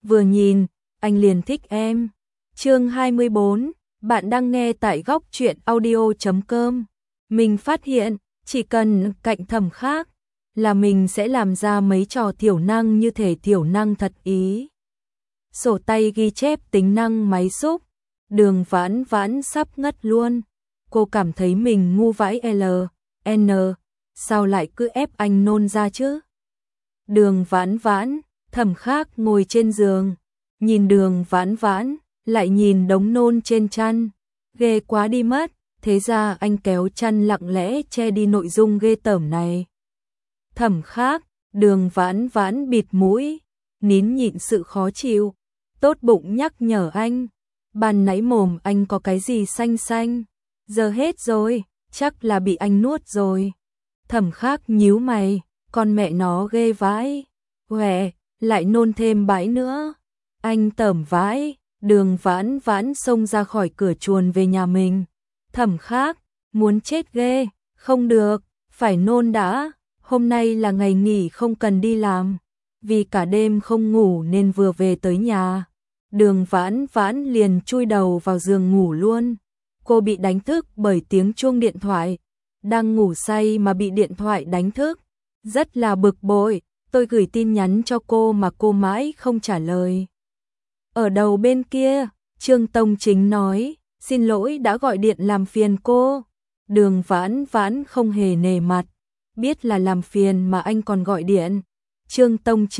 vừa nhìn, anh liền thích em. Chương 24, bạn đang nghe tại góc truyện audio.com. Mình phát hiện, chỉ cần cạnh Thẩm Khác là mình sẽ làm ra mấy trò thiểu năng như thể thiểu năng thật ý. Sổ tay ghi chép tính năng máy xúc, Đường Vãn Vãn sắp ngất luôn. Cô cảm thấy mình ngu vãi N, sao lại cứ ép anh nôn ra chứ? Đường Vãn Vãn, Thẩm Khác ngồi trên giường, nhìn Đường Vãn Vãn, lại nhìn đống nôn trên chăn, ghê quá đi mất, thế ra anh kéo chăn lặng lẽ che đi nội dung ghê tởm này. Thẩm Khác, Đường Vãn Vãn bịt mũi, nín nhịn sự khó chịu, tốt bụng nhắc nhở anh, ban nãy mồm anh có cái gì xanh xanh, giờ hết rồi, chắc là bị anh nuốt rồi. Thẩm Khác nhíu mày, con mẹ nó ghê vãi, huệ, lại nôn thêm bãi nữa, anh tởm vãi. Đường Vãn Vãn xông ra khỏi cửa chuồn về nhà mình. Thẩm Khác, muốn chết ghê, không được, phải nôn đã, hôm nay là ngày nghỉ không cần đi làm, vì cả đêm không ngủ nên vừa về tới nhà. Đường Vãn Vãn liền chui đầu vào giường ngủ luôn. Cô bị đánh thức bởi tiếng chuông điện thoại, đang ngủ say mà bị điện thoại đánh thức, rất là bực bội. Tôi gửi tin nhắn cho cô mà cô mãi không trả lời. Ở đầu bên kia, Trương Tông Chính nói, xin lỗi đã gọi điện làm phiền cô. Đường Vãn Vãn không hề nể mặt, biết là làm phiền mà anh còn gọi điện. Trương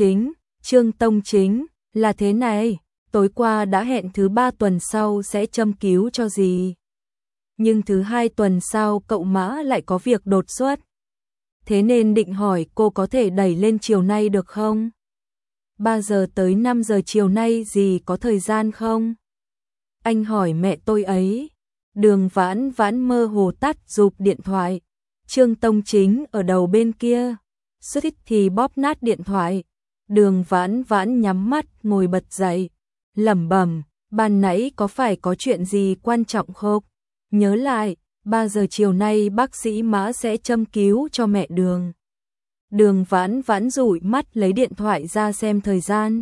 Tông Chính, là thế này, tối qua đã hẹn thứ 3 tuần sau sẽ châm cứu cho dì. Nhưng thứ 2 tuần sau cậu Mã lại có việc đột xuất. Thế nên định hỏi cô có thể đẩy lên chiều nay được không? 3 giờ tới 5 giờ chiều nay dì có thời gian không? Anh hỏi mẹ tôi ấy. Đường Vãn Vãn mơ hồ tắt rụp điện thoại. Trương Tông Chính ở đầu bên kia, suýt thì bóp nát điện thoại. Đường Vãn Vãn nhắm mắt ngồi bật dậy, lẩm bẩm, ban nãy có phải có chuyện gì quan trọng không? Nhớ lại, 3 giờ chiều nay bác sĩ Mã sẽ châm cứu cho mẹ Đường. Đường Vãn Vãn dụi mắt lấy điện thoại ra xem thời gian.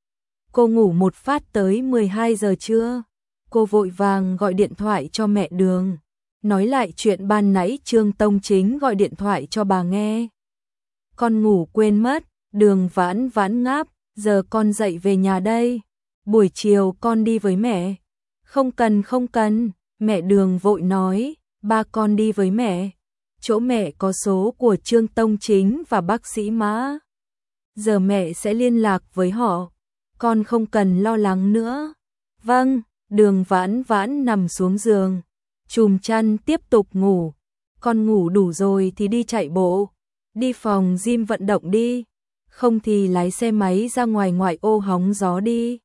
Cô ngủ một phát tới 12 giờ trưa. Cô vội vàng gọi điện thoại cho mẹ Đường, nói lại chuyện ban nãy Trương Tông Chính gọi điện thoại cho bà nghe. Con ngủ quên mất. Đường Vãn Vãn ngáp, giờ con dậy về nhà đây. Buổi chiều con đi với mẹ. Không cần, mẹ Đường vội nói, ba con đi với mẹ. Chỗ mẹ có số của Trương Tông Chính và bác sĩ Mã. Giờ mẹ sẽ liên lạc với họ. Con không cần lo lắng nữa. Vâng, Đường Vãn Vãn nằm xuống giường, chùm chăn tiếp tục ngủ. Con ngủ đủ rồi thì đi chạy bộ, đi phòng gym vận động đi. Không thì lái xe máy ra ngoài ngoại ô hóng gió đi.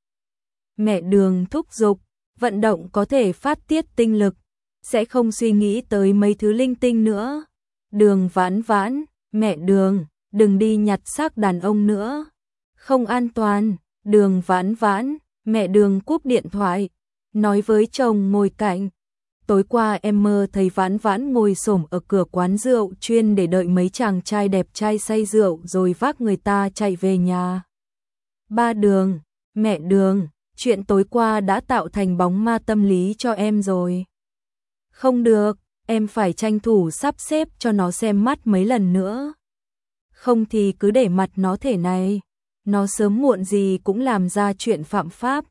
Mẹ Đường thúc giục, vận động có thể phát tiết tinh lực, sẽ không suy nghĩ tới mấy thứ linh tinh nữa. Đường Vãn Vãn, mẹ Đường, đừng đi nhặt xác đàn ông nữa, không an toàn. Đường Vãn Vãn, mẹ Đường cúp điện thoại, nói với chồng ngồi cạnh. Tối qua em mơ thấy Vãn Vãn ngồi xổm ở cửa quán rượu chuyên để đợi mấy chàng trai đẹp trai say rượu rồi vác người ta chạy về nhà. Ba Đường, mẹ Đường, chuyện tối qua đã tạo thành bóng ma tâm lý cho em rồi. Không được, em phải tranh thủ sắp xếp cho nó xem mắt mấy lần nữa. Không thì cứ để mặt nó thế này, nó sớm muộn gì cũng làm ra chuyện phạm pháp.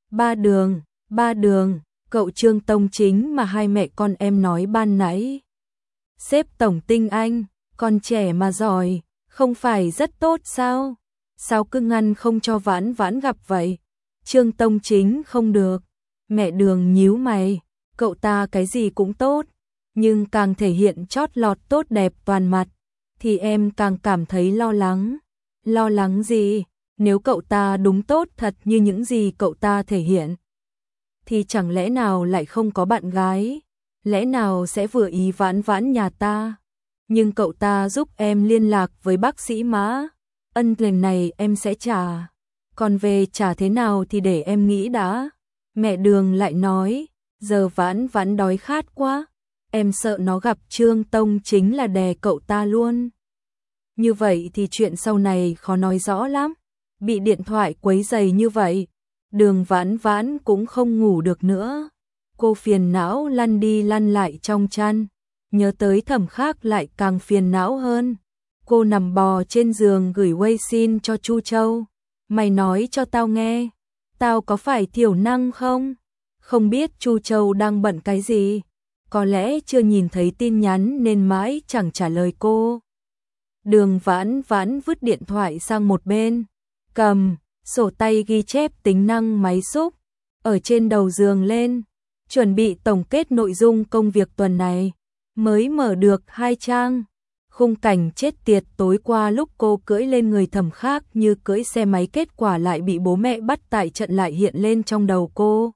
Ba Đường, cậu Trương Tông Chính mà hai mẹ con em nói ban nãy. Sếp tổng tinh anh, con trẻ mà giỏi, không phải rất tốt sao? Sao cứ ngăn không cho Vãn Vãn gặp vậy? Trương Tông Chính không được. Mẹ Đường nhíu mày, cậu ta cái gì cũng tốt, nhưng càng thể hiện chót lọt tốt đẹp toàn mặt, thì em càng cảm thấy lo lắng. Lo lắng gì? Nếu cậu ta đúng tốt thật như những gì cậu ta thể hiện, thì chẳng lẽ nào lại không có bạn gái? Lẽ nào sẽ vừa ý Vãn Vãn nhà ta? Nhưng cậu ta giúp em liên lạc với bác sĩ Mã, ân tình này em sẽ trả. Còn về trả thế nào thì để em nghĩ đã. Mẹ Đường lại nói, giờ Vãn Vãn đói khát quá, em sợ nó gặp Trương Tông Chính là đè cậu ta luôn. Như vậy thì chuyện sau này khó nói rõ lắm. bị điện thoại quấy rầy như vậy, Đường Vãn Vãn cũng không ngủ được nữa. Cô phiền não lăn đi lăn lại trong chăn, nhớ tới Thẩm Khác lại càng phiền não hơn. Cô nằm bò trên giường gửi WeChat cho Chu Châu. Mày nói cho tao nghe, tao có phải thiểu năng không? Không biết Chu Châu đang bận cái gì, có lẽ chưa nhìn thấy tin nhắn nên mãi chẳng trả lời cô. Đường Vãn Vãn vứt điện thoại sang một bên, cầm sổ tay ghi chép tính năng máy xúc ở trên đầu giường lên, chuẩn bị tổng kết nội dung công việc tuần này. Mới mở được 2 trang, khung cảnh chết tiệt tối qua lúc cô cưỡi lên người Thẩm Khác như cưỡi xe máy, kết quả lại bị bố mẹ bắt tại trận lại hiện lên trong đầu cô.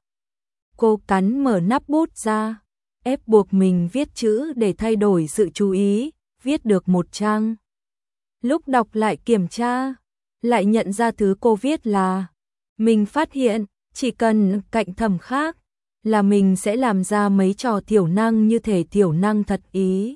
Cô cắn mở nắp bút ra, ép buộc mình viết chữ để thay đổi sự chú ý, viết được 1 trang. Lúc đọc lại kiểm tra, lại nhận ra thứ cô viết là: mình phát hiện, chỉ cần cạnh Thẩm Khác là mình sẽ làm ra mấy trò thiểu năng như thể thiểu năng thật ý.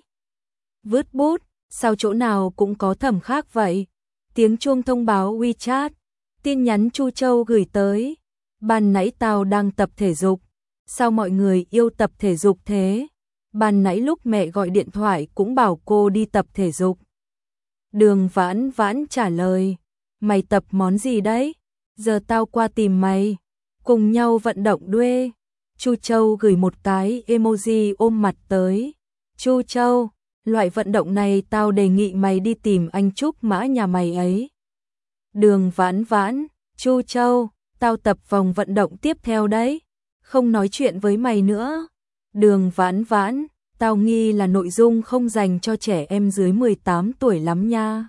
Vứt bút, sao chỗ nào cũng có Thẩm Khác vậy? Tiếng chuông thông báo WeChat, tin nhắn Chu Châu gửi tới: ban nãy tao đang tập thể dục, sao mọi người yêu tập thể dục thế? Ban nãy lúc mẹ gọi điện thoại cũng bảo cô đi tập thể dục. Đường Vãn Vãn trả lời: mày tập món gì đấy? Giờ tao qua tìm mày, cùng nhau vận động đuê. Chu Châu gửi một cái emoji ôm mặt tới. Chu Châu, loại vận động này tao đề nghị mày đi tìm anh Trúc Mã nhà mày ấy. Đường Vãn Vãn: Chu Châu, tao tập vòng vận động tiếp theo đấy, không nói chuyện với mày nữa. Đường Vãn Vãn: tao nghi là nội dung không dành cho trẻ em dưới 18 tuổi lắm nha.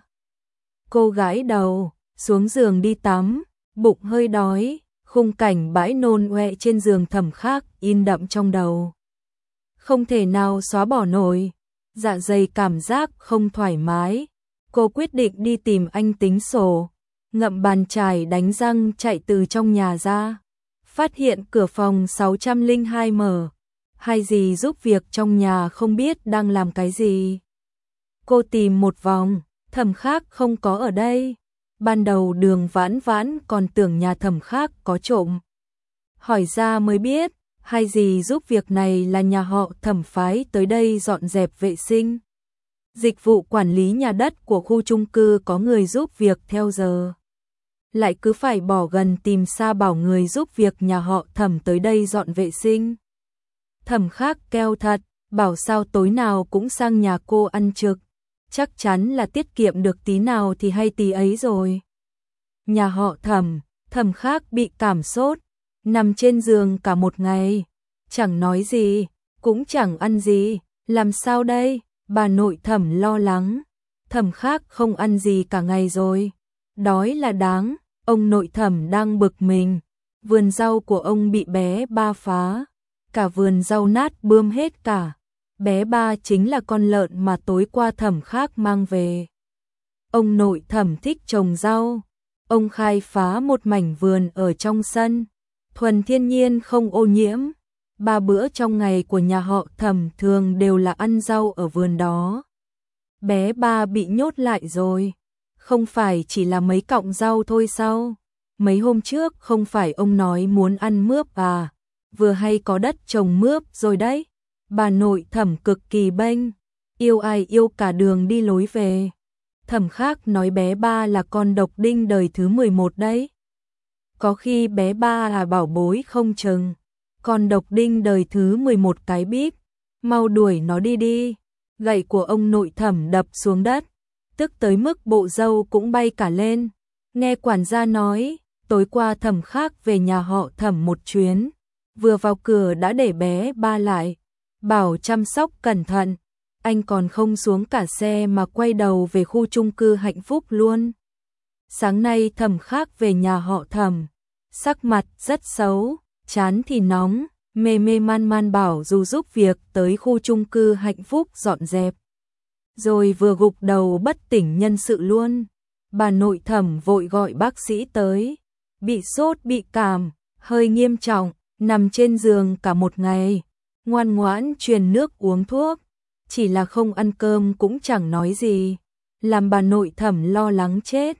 Cô gái đầu, xuống giường đi tắm, bụng hơi đói. Khung cảnh bãi nôn oe trên giường Thẩm Khác in đậm trong đầu, không thể nào xóa bỏ nổi. Dạ dày cảm giác không thoải mái, cô quyết định đi tìm anh tính sổ. Ngậm bàn chải đánh răng chạy từ trong nhà ra, phát hiện cửa phòng 602 mở. Hay gì giúp việc trong nhà không biết đang làm cái gì. Cô tìm một vòng, Thẩm Khác không có ở đây. Ban đầu Đường Vãn Vãn còn tưởng nhà Thẩm Khác có trộm. Hỏi ra mới biết, hay gì giúp việc này là nhà họ Thẩm phái tới đây dọn dẹp vệ sinh. Dịch vụ quản lý nhà đất của khu chung cư có người giúp việc theo giờ. Lại cứ phải bỏ gần tìm xa bảo người giúp việc nhà họ Thẩm tới đây dọn vệ sinh. Thẩm Khác keo thật, bảo sao tối nào cũng sang nhà cô ăn trực. Chắc chắn là tiết kiệm được tí nào thì hay tí ấy rồi. Nhà họ Thẩm, Thẩm Khác bị cảm sốt, nằm trên giường cả một ngày, chẳng nói gì, cũng chẳng ăn gì, làm sao đây? Bà nội Thẩm lo lắng, Thẩm Khác không ăn gì cả ngày rồi, đói là đáng. Ông nội Thẩm đang bực mình, vườn rau của ông bị bé Ba phá, cả vườn rau nát bươm hết cả. Bé Ba chính là con lợn mà tối qua Thẩm Khác mang về. Ông nội Thẩm thích trồng rau, ông khai phá một mảnh vườn ở trong sân, thuần thiên nhiên không ô nhiễm. 3 bữa trong ngày của nhà họ Thẩm thường đều là ăn rau ở vườn đó. Bé Ba bị nhốt lại rồi, không phải chỉ là mấy cọng rau thôi sao? Mấy hôm trước không phải ông nói muốn ăn mướp à? Vừa hay có đất trồng mướp rồi đấy. Bà nội Thẩm cực kỳ bênh, yêu ai yêu cả đường đi lối về. Thẩm Khác nói bé Ba là con độc đinh đời thứ 11 đấy. Có khi bé Ba là bảo bối không chừng. Con độc đinh đời thứ 11 cái bíp, mau đuổi nó đi đi. Gậy của ông nội Thẩm đập xuống đất, tức tới mức bộ râu cũng bay cả lên. Nghe quản gia nói, tối qua Thẩm Khác về nhà họ Thẩm một chuyến, vừa vào cửa đã để bé Ba lại, bảo chăm sóc cẩn thận. Anh còn không xuống cả xe mà quay đầu về khu chung cư Hạnh Phúc luôn. Sáng nay Thẩm Khác về nhà họ Thẩm, sắc mặt rất xấu, chán thì nóng, mê mê man man bảo dù giúp việc tới khu chung cư Hạnh Phúc dọn dẹp. Rồi vừa gục đầu bất tỉnh nhân sự luôn. Bà nội Thẩm vội gọi bác sĩ tới, bị sốt bị cảm, hơi nghiêm trọng, nằm trên giường cả một ngày, ngoan ngoãn truyền nước uống thuốc, chỉ là không ăn cơm cũng chẳng nói gì, làm bà nội Thẩm lo lắng chết.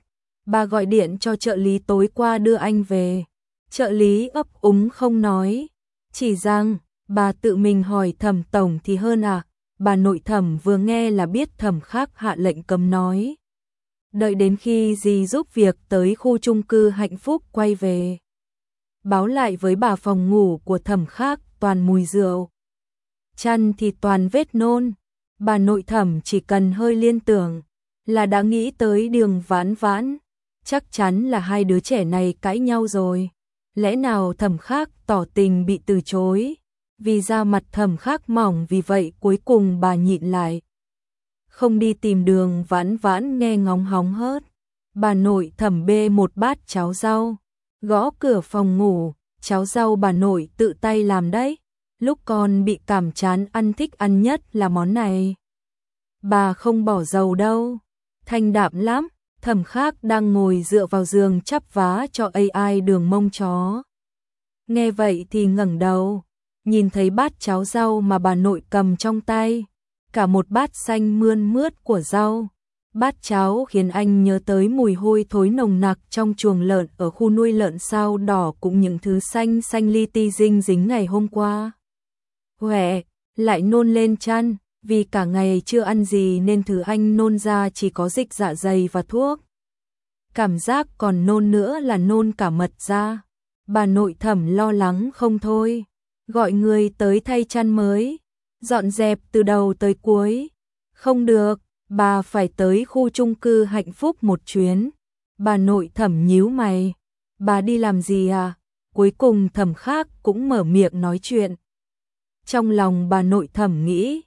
bà gọi điện cho trợ lý tối qua đưa anh về. Trợ lý ấp úng không nói, chỉ rằng bà tự mình hỏi Thẩm tổng thì hơn à. Bà nội Thẩm vừa nghe là biết Thẩm Khắc hạ lệnh cấm nói. Đợi đến khi dì giúp việc tới khu chung cư Hạnh Phúc quay về, báo lại với bà phòng ngủ của Thẩm Khắc toàn mùi rượu, chăn thì toàn vết nôn. Bà nội Thẩm chỉ cần hơi liên tưởng là đã nghĩ tới Đường Vãn Vãn, chắc chắn là hai đứa trẻ này cãi nhau rồi. Lẽ nào Thẩm Khắc tỏ tình bị từ chối? Vì da mặt Thẩm Khắc mỏng, vì vậy cuối cùng bà nhịn lại, không đi tìm Đường Vãn Vãn nghe ngóng hóng hớt. Bà nội Thẩm bê một bát cháo rau, gõ cửa phòng ngủ. Cháo rau bà nội tự tay làm đấy, lúc con bị cảm chán ăn thích ăn nhất là món này. Bà không bỏ dầu đâu, thanh đạm lắm. Thẩm Khắc đang ngồi dựa vào giường chắp vá cho AI đường mông chó. Nghe vậy thì ngẩng đầu, nhìn thấy bát cháo rau mà bà nội cầm trong tay, cả một bát xanh mươn mướt của rau. Bát cháo khiến anh nhớ tới mùi hôi thối nồng nặc trong chuồng lợn ở khu nuôi lợn sao đỏ, cũng những thứ xanh xanh li ti dinh dính ngày hôm qua. Huệ, lại nôn lên chăn, vì cả ngày chưa ăn gì nên thứ anh nôn ra chỉ có dịch dạ dày và thuốc. Cảm giác còn nôn nữa là nôn cả mật ra. Bà nội Thẩm lo lắng không thôi, gọi người tới thay chăn mới, dọn dẹp từ đầu tới cuối. Không được, bà phải tới khu chung cư Hạnh Phúc một chuyến. Bà nội Thẩm nhíu mày, bà đi làm gì à? Cuối cùng Thẩm Khắc cũng mở miệng nói chuyện. Trong lòng bà nội Thẩm nghĩ,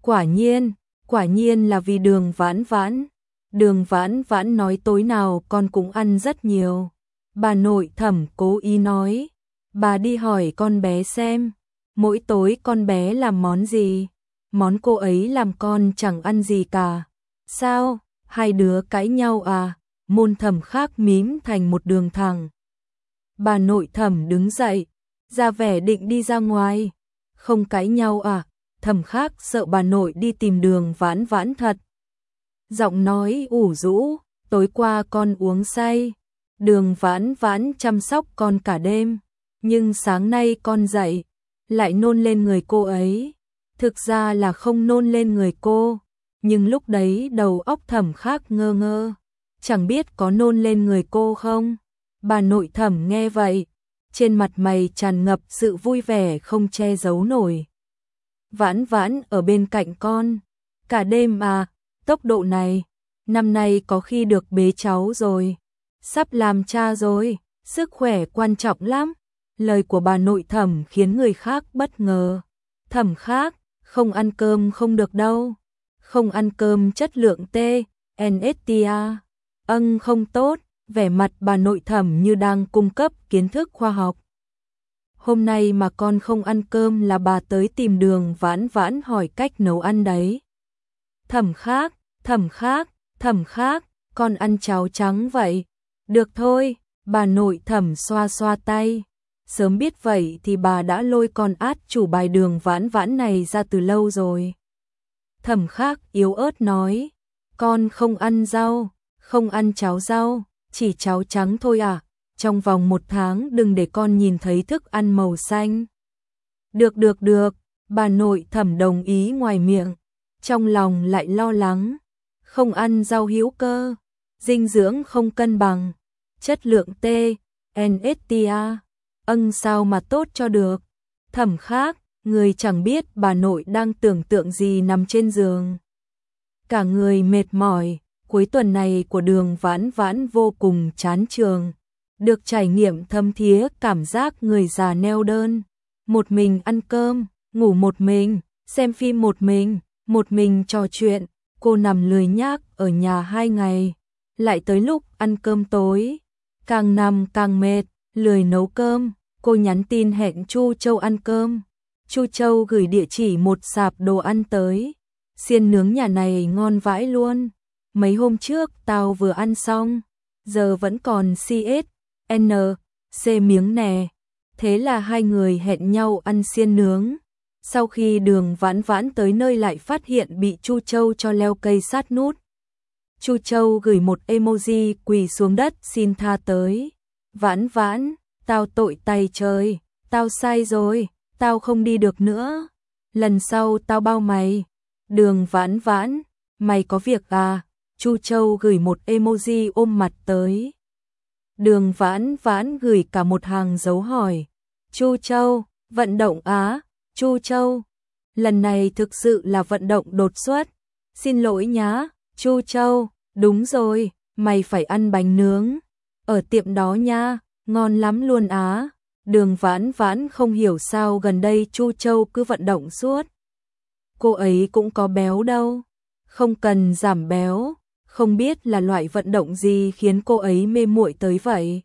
quả nhiên là vì Đường Vãn Vãn. Đường Vãn Vãn nói tối nào con cũng ăn rất nhiều. Bà nội Thẩm cố ý nói, bà đi hỏi con bé xem, mỗi tối con bé làm món gì. Món cô ấy làm con chẳng ăn gì cả. Sao, hai đứa cãi nhau à? Môn Thẩm Khắc mím thành một đường thẳng. Bà nội Thẩm đứng dậy, ra vẻ định đi ra ngoài. Không cãi nhau à? Thẩm Khắc sợ bà nội đi tìm Đường Vãn Vãn thật. Giọng nói ủ rũ, tối qua con uống say, Đường Vãn Vãn chăm sóc con cả đêm, nhưng sáng nay con dậy, lại nôn lên người cô ấy. Thực ra là không nôn lên người cô, nhưng lúc đấy đầu óc Thẩm Khắc ngơ ngơ, chẳng biết có nôn lên người cô không. Bà nội Thẩm nghe vậy, trên mặt mày tràn ngập sự vui vẻ không che giấu nổi. Vãn Vãn ở bên cạnh con, cả đêm à, tốc độ này, năm nay có khi được bế cháu rồi, sắp làm cha rồi, sức khỏe quan trọng lắm. Lời của bà nội Thẩm khiến người khác bất ngờ. Thẩm Khắc, không ăn cơm không được đâu, không ăn cơm chất lượng T, NSTA, không tốt. Vẻ mặt bà nội Thẩm như đang cung cấp kiến thức khoa học. Hôm nay mà con không ăn cơm là bà tới tìm Đường Vãn Vãn hỏi cách nấu ăn đấy. Thẩm Khắc, con ăn cháo trắng vậy. Được thôi, bà nội Thẩm xoa xoa tay. Sớm biết vậy thì bà đã lôi con át chủ bài Đường Vãn Vãn này ra từ lâu rồi. Thẩm Khắc yếu ớt nói, con không ăn rau, không ăn cháo rau, chỉ cháo trắng thôi à? Trong vòng 1 tháng đừng để con nhìn thấy thức ăn màu xanh. Được, bà nội Thẩm đồng ý ngoài miệng, trong lòng lại lo lắng. Không ăn rau hữu cơ, dinh dưỡng không cân bằng, chất lượng T, NSTA, sao mà tốt cho được. Thẩm Khắc, người chẳng biết bà nội đang tưởng tượng gì nằm trên giường. Cả người mệt mỏi, cuối tuần này của Đường Vãn Vãn vô cùng chán trường. Được trải nghiệm thấm thía cảm giác người già neo đơn. Một mình ăn cơm, ngủ một mình, xem phim một mình trò chuyện. Cô nằm lười nhác ở nhà 2 ngày. Lại tới lúc ăn cơm tối, càng nằm càng mệt, lười nấu cơm. Cô nhắn tin hẹn Chu Châu ăn cơm. Chu Châu gửi địa chỉ một sạp đồ ăn tới. Xiên nướng nhà này ngon vãi luôn. Mấy hôm trước tao vừa ăn xong, giờ vẫn còn C miếng nè. Thế là hai người hẹn nhau ăn xiên nướng. Sau khi Đường Vãn Vãn tới nơi lại phát hiện bị Chu Châu cho leo cây sát nút. Chu Châu gửi một emoji quỳ xuống đất xin tha tới. Vãn Vãn, tao tội tay trời, tao sai rồi, tao không đi được nữa. Lần sau tao bao mày. Đường Vãn Vãn, mày có việc à? Chu Châu gửi một emoji ôm mặt tới. Đường Vãn Vãn gửi cả một hàng dấu hỏi. Chu Châu, vận động á? Chu Châu, lần này thực sự là vận động đột xuất. Xin lỗi nhá. Chu Châu, đúng rồi, mày phải ăn bánh nướng ở tiệm đó nha, ngon lắm luôn á. Đường Vãn Vãn không hiểu sao gần đây Chu Châu cứ vận động suốt. Cô ấy cũng có béo đâu, không cần giảm béo, không biết là loại vận động gì khiến cô ấy mê muội tới vậy.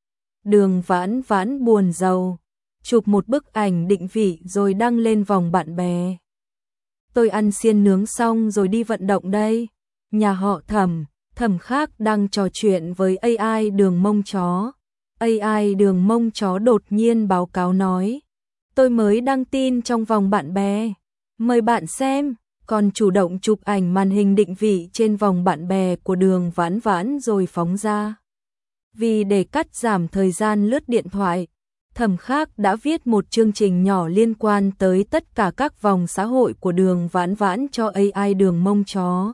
Đường Vãn Vãn buồn rầu, chụp một bức ảnh định vị rồi đăng lên vòng bạn bè. Tôi ăn xiên nướng xong rồi đi vận động đây. Nhà họ Thẩm, Thẩm Khác đang trò chuyện với AI Đường Mông Chó. AI Đường Mông Chó đột nhiên báo cáo nói, tôi mới đăng tin trong vòng bạn bè, mời bạn xem, còn chủ động chụp ảnh màn hình định vị trên vòng bạn bè của Đường Vãn Vãn rồi phóng ra. Vì để cắt giảm thời gian lướt điện thoại, Thẩm Khác đã viết một chương trình nhỏ liên quan tới tất cả các vòng xã hội của Đường Vãn Vãn cho AI Đường Mông Chó.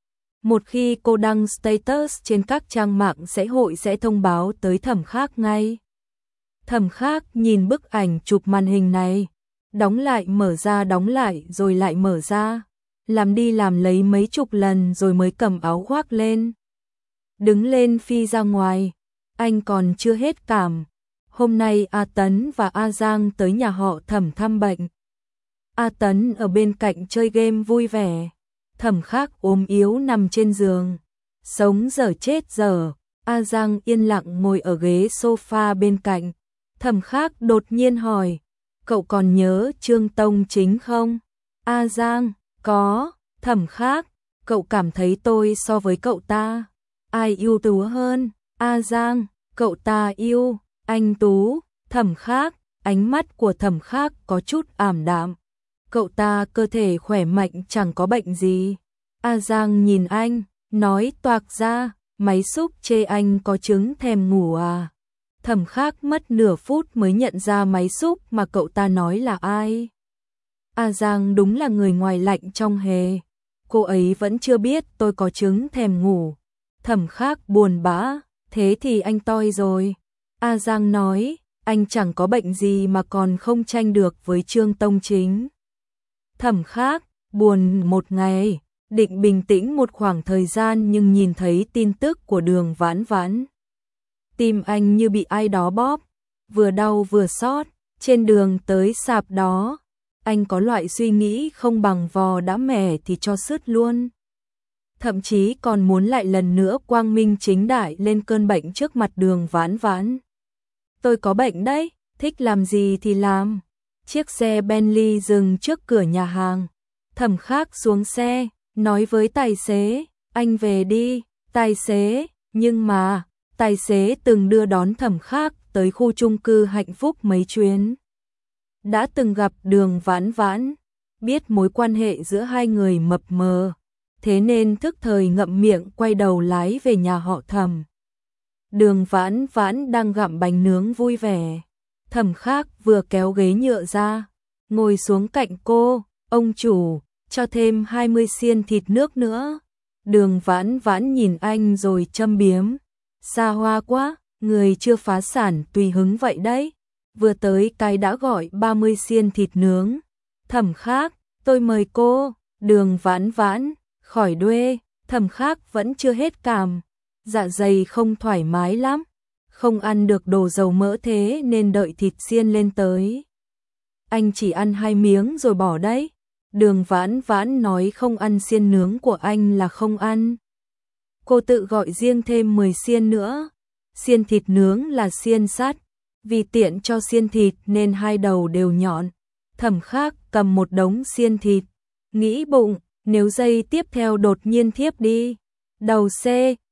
Một khi cô đăng status trên các trang mạng xã hội sẽ thông báo tới Thẩm Khác ngay. Thẩm Khác nhìn bức ảnh chụp màn hình này, đóng lại mở ra đóng lại rồi lại mở ra, làm đi làm lấy mấy chục lần rồi mới cầm áo khoác lên. Đứng lên phi ra ngoài, anh còn chưa hết cảm. Hôm nay A Tấn và A Giang tới nhà họ Thẩm thăm bệnh. A Tấn ở bên cạnh chơi game vui vẻ. Thẩm Khác ốm yếu nằm trên giường, sống dở chết dở. A Giang yên lặng ngồi ở ghế sofa bên cạnh. Thẩm Khác đột nhiên hỏi, cậu còn nhớ Trương Tông Chính không? A Giang, có. Thẩm Khác, cậu cảm thấy tôi so với cậu ta ai ưu tú hơn? A Giang, cậu ta yêu anh tú. Thẩm Khác, ánh mắt của Thẩm Khác có chút ảm đạm. Cậu ta cơ thể khỏe mạnh chẳng có bệnh gì. A Giang nhìn anh, nói toạc ra, máy xúc chê anh có chứng thèm ngủ à. Thẩm Khác mất nửa phút mới nhận ra máy xúc mà cậu ta nói là ai. A Giang đúng là người ngoài lạnh trong hề. Cô ấy vẫn chưa biết tôi có chứng thèm ngủ. Thẩm Khác buồn bã, thế thì anh toi rồi. A Giang nói, anh chẳng có bệnh gì mà còn không tranh được với Trương Tông Chính. Thẩm Khác, buồn một ngày, định bình tĩnh một khoảng thời gian nhưng nhìn thấy tin tức của Đường Vãn Vãn. Tim anh như bị ai đó bóp, vừa đau vừa xót. Trên đường tới sạp đó, anh có loại suy nghĩ không bằng vò đã mẻ thì cho sứt luôn. Thậm chí còn muốn lại lần nữa quang minh chính đại lên cơn bệnh trước mặt Đường Vãn Vãn. Tôi có bệnh đấy, thích làm gì thì làm. Chiếc xe Bentley dừng trước cửa nhà hàng. Thẩm Khác xuống xe, nói với tài xế, anh về đi. Tài xế, nhưng mà, tài xế từng đưa đón Thẩm Khác tới khu chung cư Hạnh Phúc mấy chuyến. Đã từng gặp Đường Vãn Vãn, biết mối quan hệ giữa hai người mập mờ, thế nên thức thời ngậm miệng quay đầu lái về nhà họ Thẩm. Đường Vãn Vãn đang gặm bánh nướng vui vẻ. Thẩm Khác vừa kéo ghế nhựa ra, ngồi xuống cạnh cô, ông chủ, cho thêm 20 xiên thịt nước nữa. Đường Vãn Vãn nhìn anh rồi châm biếm, xa hoa quá, người chưa phá sản tùy hứng vậy đấy. Vừa tới cái đã gọi 30 xiên thịt nướng. Thẩm Khác, tôi mời cô. Đường Vãn Vãn, khỏi đuê. Thẩm Khác vẫn chưa hết cảm, dạ dày không thoải mái lắm, không ăn được đồ dầu mỡ thế nên đợi thịt xiên lên tới. Anh chỉ ăn 2 miếng rồi bỏ đấy. Đường Vãn Vãn nói không ăn xiên nướng của anh là không ăn. Cô tự gọi riêng thêm 10 xiên nữa. Xiên thịt nướng là xiên sắt, vì tiện cho xiên thịt nên hai đầu đều nhọn. Thẩm Khác cầm một đống xiên thịt, nghĩ bụng, nếu giây tiếp theo đột nhiên thiếp đi, đầu C,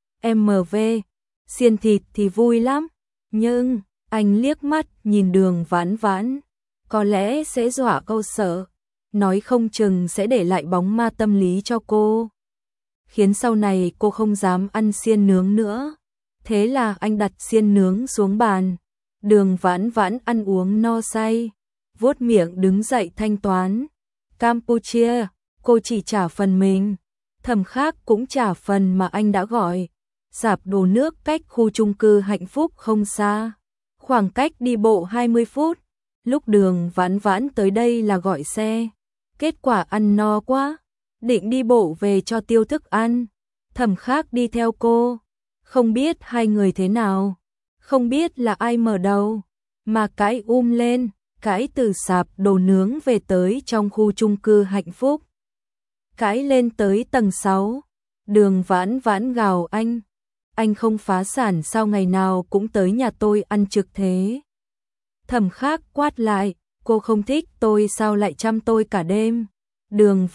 MV, xiên thịt thì vui lắm. Nhưng, anh liếc mắt nhìn Đường Vãn Vãn, có lẽ sẽ dọa câu sợ, nói không chừng sẽ để lại bóng ma tâm lý cho cô. khiến sau này cô không dám ăn xiên nướng nữa. Thế là anh đặt xiên nướng xuống bàn. Đường Vãn Vãn ăn uống no say, vuốt miệng đứng dậy thanh toán. Campuchia, cô chỉ trả phần mình. Thẩm Khác cũng trả phần mà anh đã gọi. Rạp đồ nước cách khu chung cư Hạnh Phúc không xa, khoảng cách đi bộ 20 phút. Lúc Đường Vãn Vãn tới đây là gọi xe. Kết quả ăn no quá, định đi bộ về cho tiêu thức ăn. Thẩm Khác đi theo cô, không biết hai người thế nào, không biết là ai mở đầu, mà cãi lên, cãi từ sạp đồ nướng về tới trong khu chung cư Hạnh Phúc. Cãi lên tới tầng 6, Đường Vãn Vãn gào anh không phá sản sao ngày nào cũng tới nhà tôi ăn trực thế. Thẩm Khác quát lại, cô không thích tôi sao lại chăm tôi cả đêm. Đường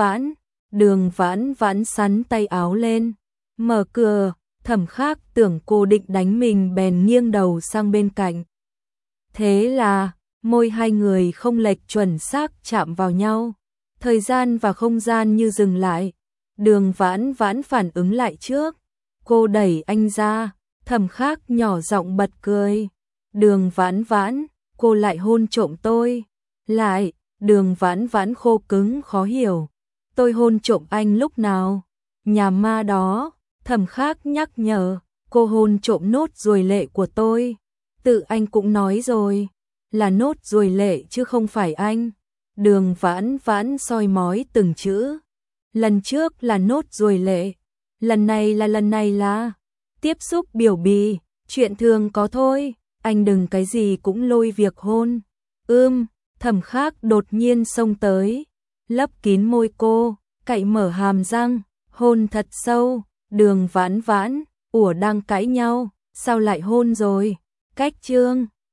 Vãn Vãn sắn tay áo lên, mở cửa. Thẩm Khác tưởng cô định đánh mình bèn nghiêng đầu sang bên cạnh. Thế là môi hai người không lệch chuẩn xác chạm vào nhau. Thời gian và không gian như dừng lại. Đường Vãn Vãn phản ứng lại trước. Cô đẩy anh ra. Thẩm Khác nhỏ giọng bật cười. Đường Vãn Vãn, cô lại hôn trộm tôi. Lại, Đường Vãn Vãn khô cứng khó hiểu. Tôi hôn trộm anh lúc nào? Nhà ma đó. Thẩm Khác nhắc nhở, cô hôn trộm nốt ruồi lệ của tôi. Tự anh cũng nói rồi, là nốt ruồi lệ chứ không phải anh. Đường Vãn Vãn soi mói từng chữ. Lần trước là nốt ruồi lệ, lần này là tiếp xúc biểu bì, chuyện thường có thôi, anh đừng cái gì cũng lôi việc hôn. Thẩm Khác đột nhiên xông tới, lấp kín môi cô, cạy mở hàm răng, hôn thật sâu. Đường Vãn Vãn, đang cãi nhau, sao lại hôn rồi? Cách chương